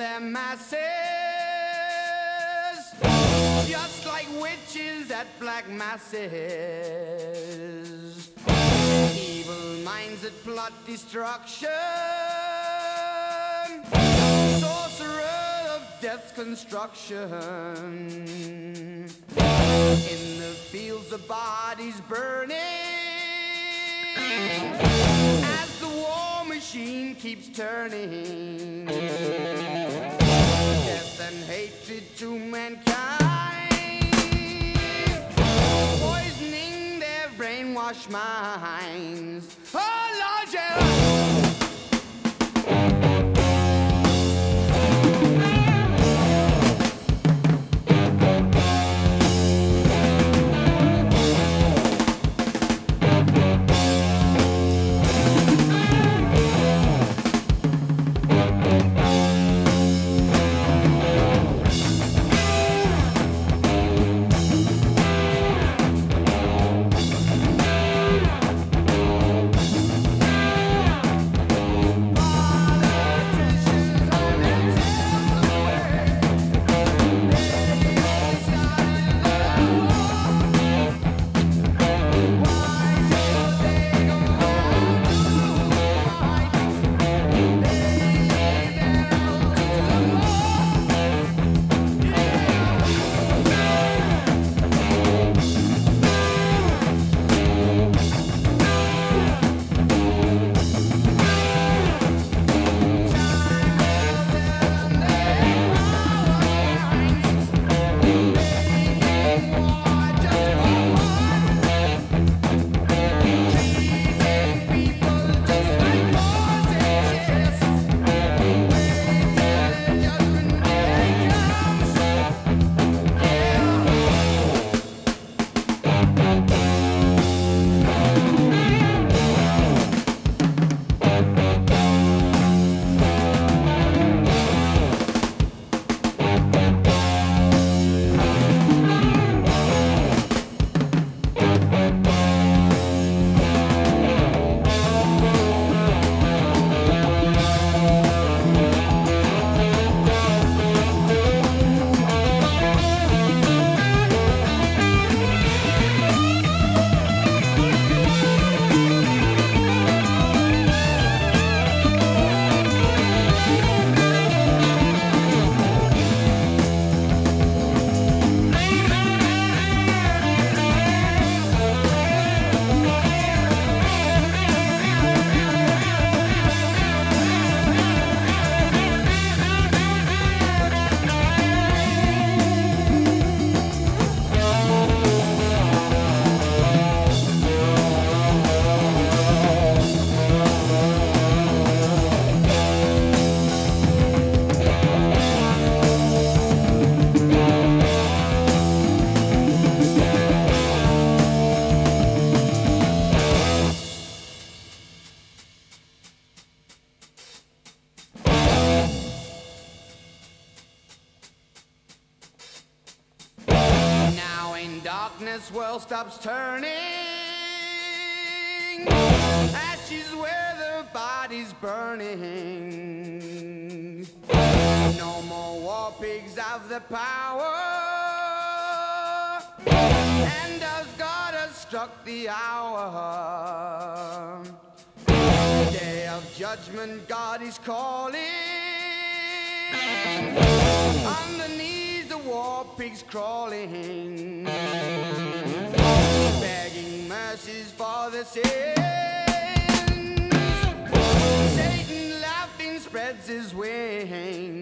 their masses, just like witches at black masses. Evil minds that plot destruction, sorcerer of death's construction. In the fields of bodies burning, as the war machine keeps turning. Death and hatred to mankind, poisoning their brainwashed minds. Oh Lord, yeah. Darkness world stops turning, ashes where the body's burning. No more war pigs have the power, and as God has struck the hour, day of judgment God is calling. Underneath the war pigs crawling, begging mercies for the sins. Satan laughing spreads his wings.